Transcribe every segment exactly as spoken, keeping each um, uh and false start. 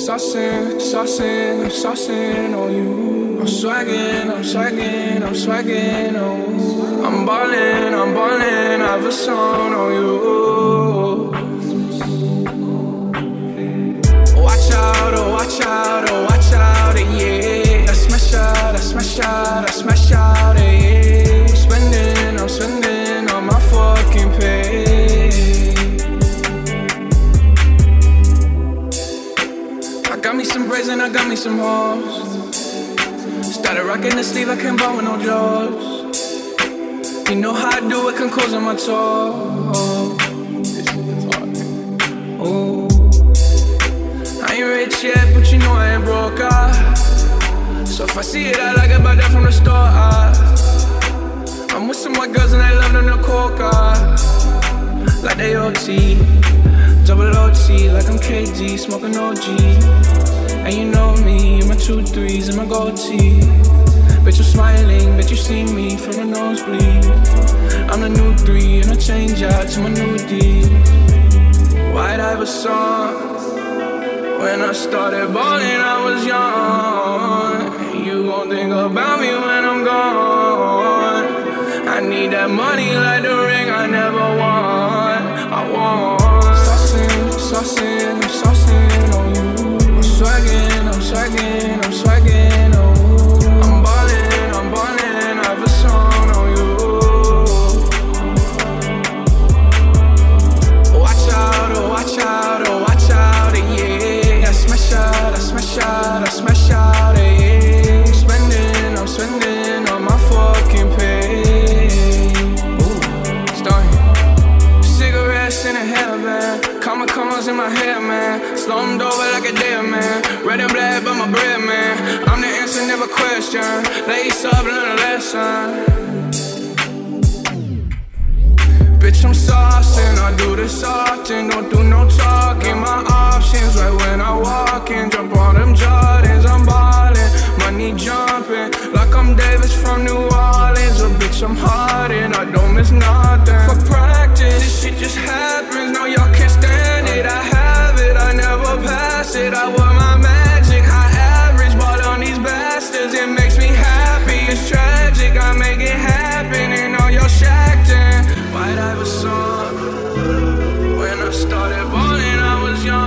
Saucing, saucing, I'm saucing on you. I'm swagging, I'm swagging, I'm swagging on you. I'm ballin', I'm ballin', I have a song on you. Watch out, oh watch out, oh watch out, yeah. I smash out, I smash out, I smash out, yeah. I'm spending, I'm spending on my fucking pay. I got me some braids and I got me some hoes. Started rocking the sleeve, I can't buy with no jaws. You know how I do it, can close on my toes. Oh, I ain't rich yet, but you know I ain't broke, ah. So if I see it, I like it, buy that from the store, ah. I'm with some white girls and they love them to coke, ah. Like they O T, double O T, like I'm K D, smoking O G. And you know me, my two threes and my gold tee. Bet you smiling, bet you see me from the nosebleed. I'm the new three and I change out to my new D. Why'd I have a song? When I started balling, I was young. You gon' think about me when I'm gone. I need that money like the ring I never won. I want saucing, saucing, I'm saucing on you. I'm swagging, I'm swagging, I'm swagging on you. I'm ballin', I'm ballin', I have a song on you. Watch out, oh watch out, oh watch out, yeah. I smash out, I smash out, I smash out, yeah. I'm spending, I'm spending on my fucking pay. Ooh, starting cigarettes in a hairband, comma commas in my head, man. Slummed over like a dead man. Red and black, but my bread, man. I'm the answer, never question. Lace up, learn a lesson. Bitch, I'm saucing, I do this often. Don't do no talking, my options right when I walk in. Jump on them Jordans, I'm ballin'. Money jumping, like I'm Davis from New Orleans. Or bitch, I'm hardin', I don't miss nothing. For practice, this shit just happens. No, y'all can't stand it, I have it, I never pass it. I wear my magic, high average, ball on these bastards. It makes me happy, it's tragic, I make it happen. And all y'all shacked in. Why'd I have a song? When I started balling, I was young.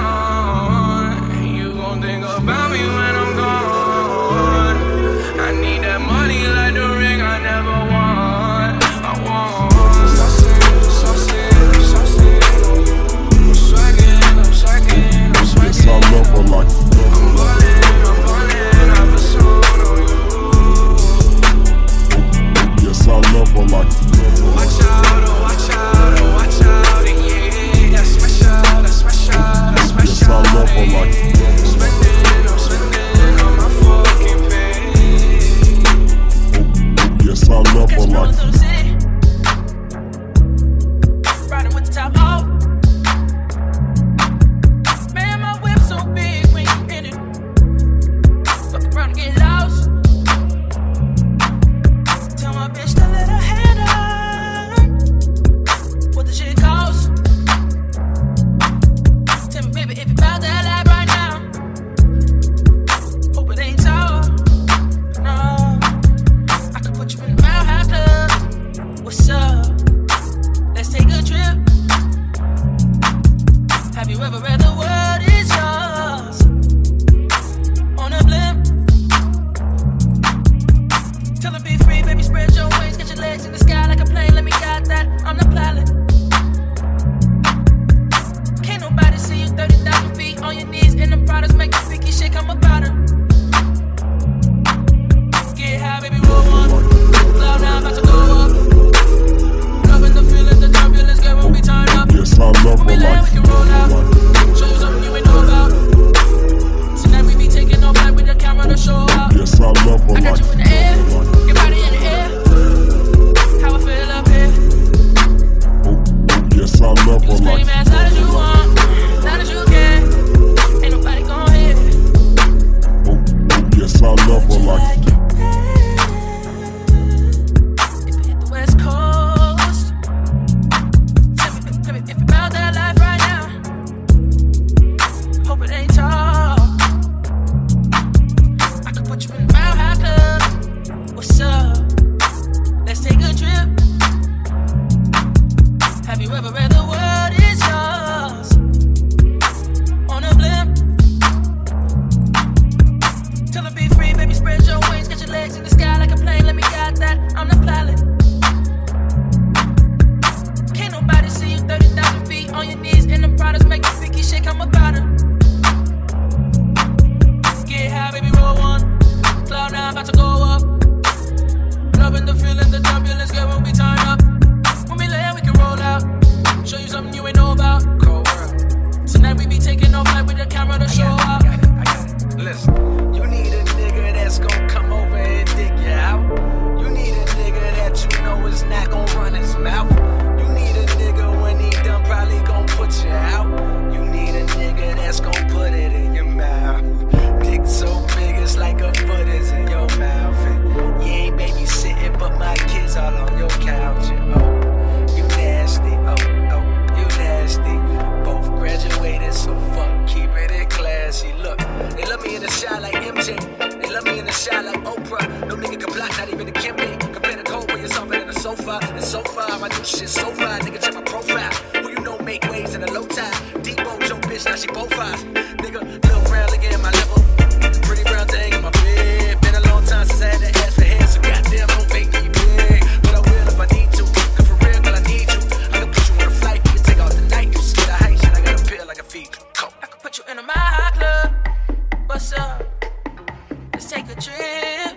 Nigga, little brown, look at my level. Pretty brown thing in my bed. Been a long time since I had to ask for hands, so goddamn, don't make me big. But I will if I need to. Cause for real, girl, I need you. I can put you on a flight, you can take off the night. You scared of height, shit, I got a pill like a feet. I can put you in a my club. What's up? Let's take a trip.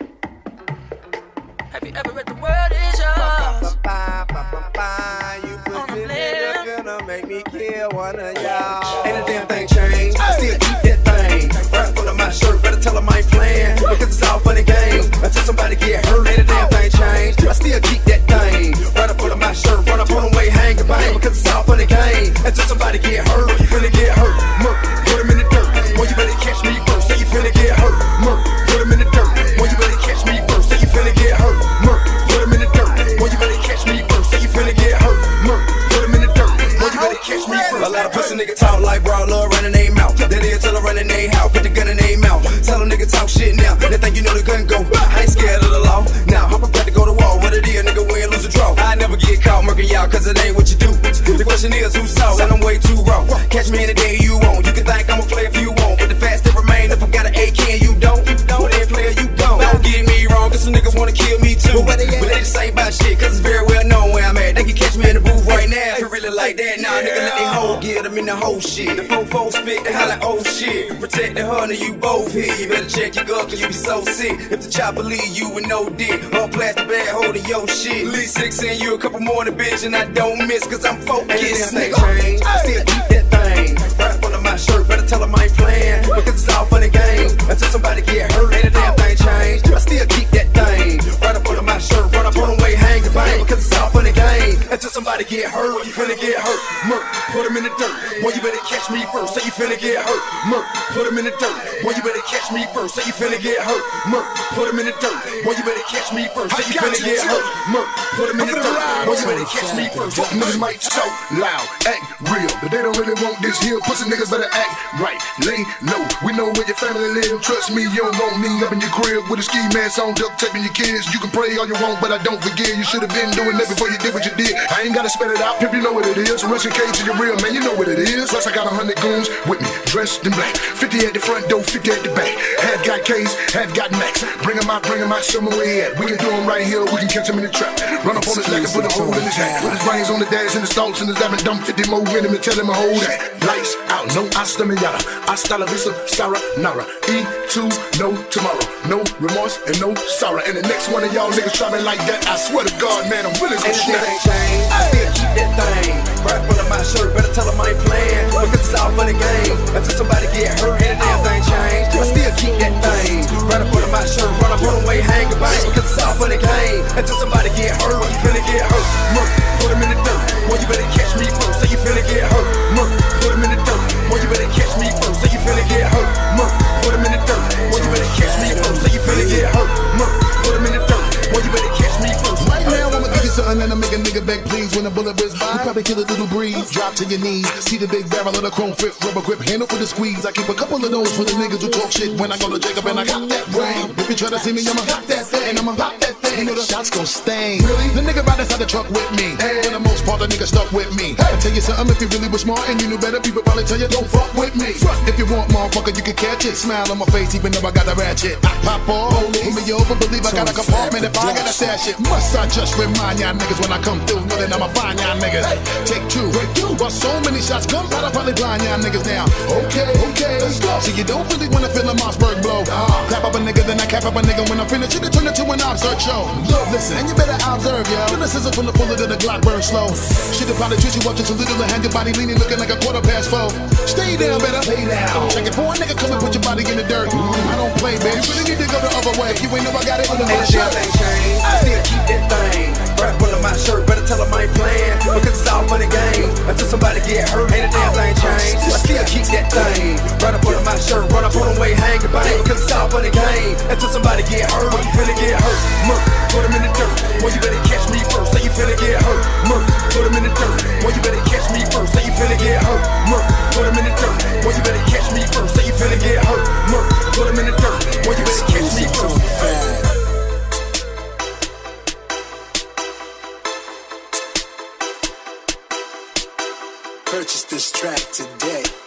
Have you ever read The World Is Yours? You pussy nigga finna make me kill one of y'all. Ain't a damn thing changed. I still keep that thing right up under my shirt. Better tell them I ain't playing because it's all fun and games until somebody get hurt. Ain't a damn thing changed. I still keep that thing right up under my shirt. Run up on them way, hang and bang because it's all fun and games until somebody get hurt. You finna get hurt. Murk, put him in the dirt. Well, you better catch me first. Say you finna get hurt. Murk, put him in the dirt. Well, you better catch me first. Say you finna get hurt. Murk, put him in the dirt. Well, you better catch me first. Say you finna get hurt. Murk, put him in the dirt. Well, you better catch me first. A lot of pussy niggas talk like bro, love running their mouth. They did tell her running their house. Put the gun in their mouth. Tell them nigga talk shit now. They think you know the gun go. I ain't scared of the law. Now I'm prepared to go to war. What it is, nigga, win, lose or draw. I never get caught murking y'all, cause it ain't what you do. The question is who saw, and I'm way too raw. Catch me any day you want. You can think I'ma play if you want, but the facts that remain, if I got an A K and you don't, well then player you don't. Don't get me wrong, cause some niggas wanna kill me too. But they just ain't about shit, cause it's very well known where I'm at. They can catch me in the booth right now if you really like that. Nah, nigga, let they hoe get them in the whole shit. The fofo spit, they holla oh shit. Protect the honey, you both here. You better check your gut, cause you be so sick. If the chopper leave you with no dick, or plastic bag holding your shit. Leave six in you, a couple more in the bitch, and I don't miss, cause I'm focused. Nigga, change. I still keep that thing right up under my shirt. Better tell them I ain't playing, because it's all fun and games until somebody get hurt. Ain't a damn thing changed. I still keep that thing right up under my shirt. Run up on the way, hang the bang, because it's all fun and games until somebody get hurt. You finna get hurt. Murk, put him in the dirt. Well, you better catch me first. Say you finna get hurt. Murk, put him in the dirt. Well, you better catch me first. Say you finna get hurt. Murk, put him in the dirt. Well, you better catch me first. Say you finna get hurt. Murk, put him in the dirt. Well, you better catch me first. Fuck niggas might talk loud, act real, but they don't really want this here. Pussy niggas better act right, lay low. We know where your family live. Trust me, you don't want me up in your crib with a ski mask on, duct taping your kids. You can pray all you want, but I don't forget. You should have been doing that before you did what you did. I ain't gotta spell it out, if you know what it is. Russian K to your real man, you know what it is. Plus I got a hundred goons with me, dressed in black. Fifty at the front door, fifty at the back. Half got K's, half got Max. Bring 'em out, bring 'em out, show 'em where he at. We can do 'em right here, we can catch 'em in the trap. Run up on his neck and put a hole in his hat. Put his brains on the dash and the stalks and his having dumb fifty more in him and tell him to hold that. Lights out, no hasta mañana. Hasta la vista, sayonara. E two, no tomorrow. No remorse and no sorrow. And the next one of y'all niggas try me like that, I swear to God, man, I'm really gonna snap. Ain't changed. I still keep that thing right up under my shirt. Better tell them I ain't playing, because it's all fun and games until somebody get hurt. Ain't a damn thing changed. I still keep that thing right up under my shirt. Run up on the way, hang a bang, because it's all fun and games until somebody get hurt. You finna get hurt. Murk, put him in the dirt. Well, you better catch me first. Say you finna get hurt. Murk, put him in the dirt. Well, you better catch me first. Say you finna get hurt. Murk, put him in the dirt. Well, you better catch me first. Say you finna get hurt. Murk, put him in the dirt. Well, you better catch me first. Right now, I'ma give you something that'll make a nigga beg please. When a bullet whiz by, you probably kill a little breeze. Drop to your knees, see the big barrel of the chrome fifth rubber grip handle for the squeeze. I keep a couple of those for the niggas who talk shit when I go to Jacob and I got that brain. If you try to see me, I'ma pop that thing, I'ma pop that thing. You know the shots gon' stain. Really? The nigga right inside the truck with me. Hey. For the most part, the nigga stuck with me. Hey. I tell you something, if you really was smart and you knew better, people probably tell you don't fuck with me. Fuck. If you want, motherfucker, you can catch it. Smile on my face, even though I got a ratchet. I pop off, pull me over, believe I got a compartment if I gotta stash it. Must I just remind y'all niggas when I come through, know that I'ma find y'all niggas. Hey. Take two, break two. But so many shots come, I'll probably blind y'all niggas now. Okay, okay, let's go. So you don't really wanna feel a Mossberg blow. Uh, clap up a nigga, then I cap up a nigga. When I finish it, it turn into an absurd show. Look, listen, and you better observe, yo. When the scissor from the bullet to the Glock burn slow. Shit'll probably treat you up just a little and hand your body leaning, looking like a quarter past four. Stay down, better stay down. Check it for a nigga, come and put your body in the dirt. Mm, I don't play, baby. You really need to go the other way. You ain't know I got it under my shirt. Ain't changed. I still keep that thing right up under my shirt. Better tell them I ain't playing, because it's all fun and games until somebody get hurt. Ain't a damn thing changed. I still keep that thing right up under my shirt. Run up on the way, hang a bang, because it's all fun and games until somebody get hurt. Well, you finna get hurt. Murk, put him in the dirt. Well, you better catch me first. Say you finna get hurt. Murk, put him in the dirt. Well, you better catch me first. Say you finna get hurt. Murk, put him in the dirt. Well, you better catch me first. Say you finna get hurt. Murk, put him in the dirt. Well, you better catch me first. Purchase this track today.